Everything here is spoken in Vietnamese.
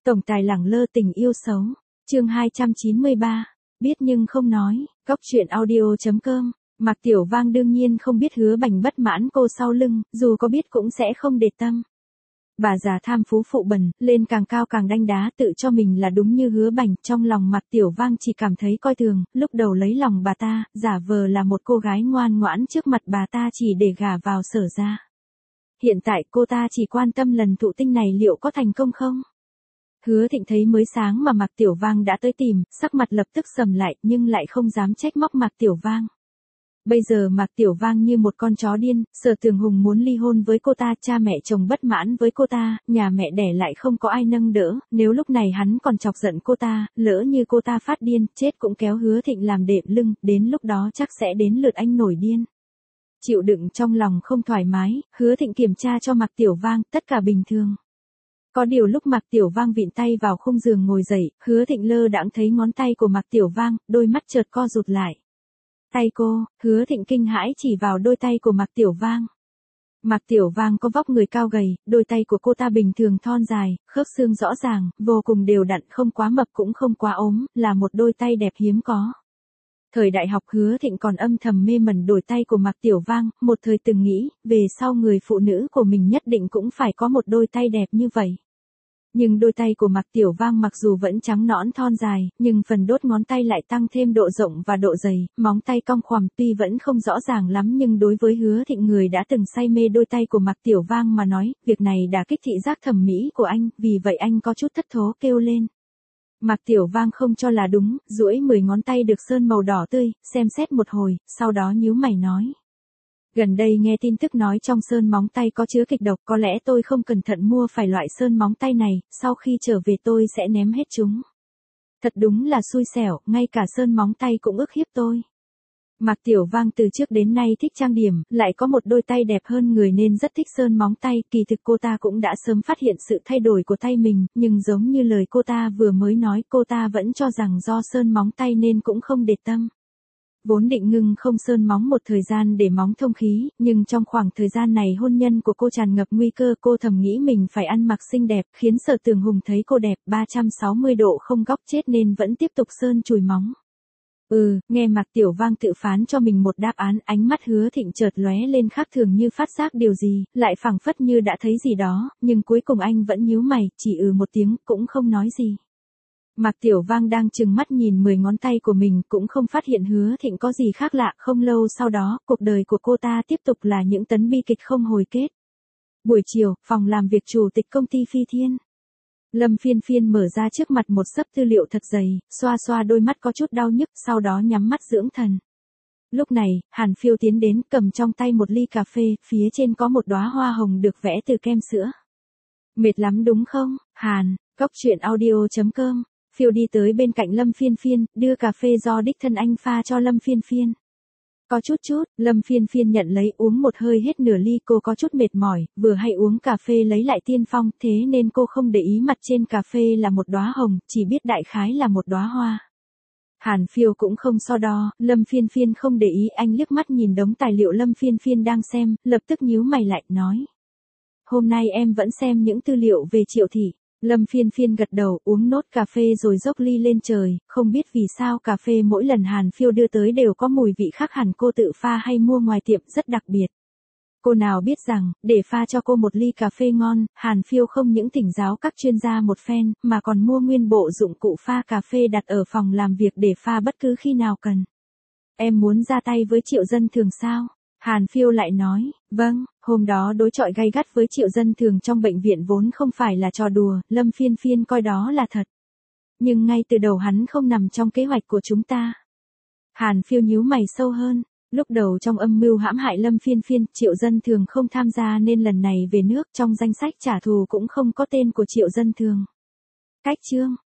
Tổng tài lẳng lơ tình yêu xấu. Chương 293. Biết nhưng không nói. Góc truyện audio.com. Mạc Tiểu Vang đương nhiên không biết Hứa Bành bất mãn cô sau lưng, dù có biết cũng sẽ không để tâm. Bà già tham phú phụ bẩn, lên càng cao càng đanh đá, tự cho mình là đúng như Hứa Bành, trong lòng Mạc Tiểu Vang chỉ cảm thấy coi thường, lúc đầu lấy lòng bà ta, giả vờ là một cô gái ngoan ngoãn trước mặt bà ta chỉ để gả vào Sở gia. Hiện tại cô ta chỉ quan tâm lần thụ tinh này liệu có thành công không? Hứa Thịnh thấy mới sáng mà Mạc Tiểu Vang đã tới tìm, sắc mặt lập tức sầm lại, nhưng lại không dám trách móc Mạc Tiểu Vang. Bây giờ Mạc Tiểu Vang như một con chó điên, Sở Tường Hùng muốn ly hôn với cô ta, cha mẹ chồng bất mãn với cô ta, nhà mẹ đẻ lại không có ai nâng đỡ, nếu lúc này hắn còn chọc giận cô ta, lỡ như cô ta phát điên, chết cũng kéo Hứa Thịnh làm đệm lưng, đến lúc đó chắc sẽ đến lượt anh nổi điên. Chịu đựng trong lòng không thoải mái, Hứa Thịnh kiểm tra cho Mạc Tiểu Vang, tất cả bình thường. Có điều lúc Mạc Tiểu Vang vịn tay vào khung giường ngồi dậy, Hứa Thịnh lơ đãng thấy ngón tay của Mạc Tiểu Vang, đôi mắt chợt co rụt lại. Tay cô, Hứa Thịnh kinh hãi chỉ vào đôi tay của Mạc Tiểu Vang. Mạc Tiểu Vang có vóc người cao gầy, đôi tay của cô ta bình thường thon dài, khớp xương rõ ràng, vô cùng đều đặn, không quá mập cũng không quá ốm, là một đôi tay đẹp hiếm có. Thời đại học Hứa Thịnh còn âm thầm mê mẩn đôi tay của Mạc Tiểu Vang, một thời từng nghĩ, về sau người phụ nữ của mình nhất định cũng phải có một đôi tay đẹp như vậy. Nhưng đôi tay của Mạc Tiểu Vang mặc dù vẫn trắng nõn thon dài, nhưng phần đốt ngón tay lại tăng thêm độ rộng và độ dày, móng tay cong khoằm tuy vẫn không rõ ràng lắm nhưng đối với Hứa Thịnh người đã từng say mê đôi tay của Mạc Tiểu Vang mà nói, việc này đã kích thị giác thẩm mỹ của anh, vì vậy anh có chút thất thố kêu lên. Mạc Tiểu Vang không cho là đúng, duỗi 10 ngón tay được sơn màu đỏ tươi, xem xét một hồi, sau đó nhíu mày nói. Gần đây nghe tin tức nói trong sơn móng tay có chứa kịch độc, có lẽ tôi không cẩn thận mua phải loại sơn móng tay này, sau khi trở về tôi sẽ ném hết chúng. Thật đúng là xui xẻo, ngay cả sơn móng tay cũng ức hiếp tôi. Mạc Tiểu Vang từ trước đến nay thích trang điểm, lại có một đôi tay đẹp hơn người nên rất thích sơn móng tay, kỳ thực cô ta cũng đã sớm phát hiện sự thay đổi của tay mình, nhưng giống như lời cô ta vừa mới nói, cô ta vẫn cho rằng do sơn móng tay nên cũng không để tâm. Vốn định ngưng không sơn móng một thời gian để móng thông khí, nhưng trong khoảng thời gian này hôn nhân của cô tràn ngập nguy cơ, cô thầm nghĩ mình phải ăn mặc xinh đẹp, khiến Sở Tường Hùng thấy cô đẹp 360 độ không góc chết nên vẫn tiếp tục sơn chùi móng. Nghe Mạc Tiểu Vang tự phán cho mình một đáp án, ánh mắt Hứa Thịnh chợt lóe lên khác thường như phát giác điều gì, lại phảng phất như đã thấy gì đó, nhưng cuối cùng anh vẫn nhíu mày, chỉ một tiếng, cũng không nói gì. Mạc Tiểu Vang đang trừng mắt nhìn 10 ngón tay của mình, cũng không phát hiện Hứa Thịnh có gì khác lạ, không lâu sau đó, cuộc đời của cô ta tiếp tục là những tấn bi kịch không hồi kết. Buổi chiều, phòng làm việc chủ tịch công ty Phi Thiên. Lâm Phiên Phiên mở ra trước mặt một xấp tư liệu thật dày, xoa xoa đôi mắt có chút đau nhức, sau đó nhắm mắt dưỡng thần. Lúc này, Hàn Phiêu tiến đến, cầm trong tay một ly cà phê, phía trên có một đóa hoa hồng được vẽ từ kem sữa. Mệt lắm đúng không, Hàn? Góc truyện audio.com. Phiêu đi tới bên cạnh Lâm Phiên Phiên, đưa cà phê do đích thân anh pha cho Lâm Phiên Phiên. Có chút, Lâm Phiên Phiên nhận lấy uống một hơi hết nửa ly, cô có chút mệt mỏi, vừa hay uống cà phê lấy lại tiên phong, thế nên cô không để ý mặt trên cà phê là một đóa hồng, chỉ biết đại khái là một đóa hoa. Hàn Phiêu cũng không so đo, Lâm Phiên Phiên không để ý, anh liếc mắt nhìn đống tài liệu Lâm Phiên Phiên đang xem, lập tức nhíu mày lại, nói. Hôm nay em vẫn xem những tư liệu về Triệu Thị. Lâm Phiên Phiên gật đầu, uống nốt cà phê rồi dốc ly lên trời, không biết vì sao cà phê mỗi lần Hàn Phiêu đưa tới đều có mùi vị khác hẳn cô tự pha hay mua ngoài tiệm, rất đặc biệt. Cô nào biết rằng, để pha cho cô một ly cà phê ngon, Hàn Phiêu không những thỉnh giáo các chuyên gia một phen, mà còn mua nguyên bộ dụng cụ pha cà phê đặt ở phòng làm việc để pha bất cứ khi nào cần. Em muốn ra tay với Triệu Dân Thường sao? Hàn Phiêu lại nói, vâng, hôm đó đối chọi gay gắt với Triệu Dân Thường trong bệnh viện vốn không phải là trò đùa, Lâm Phiên Phiên coi đó là thật. Nhưng ngay từ đầu hắn không nằm trong kế hoạch của chúng ta. Hàn Phiêu nhíu mày sâu hơn, lúc đầu trong âm mưu hãm hại Lâm Phiên Phiên, Triệu Dân Thường không tham gia nên lần này về nước trong danh sách trả thù cũng không có tên của Triệu Dân Thường. Cách chương,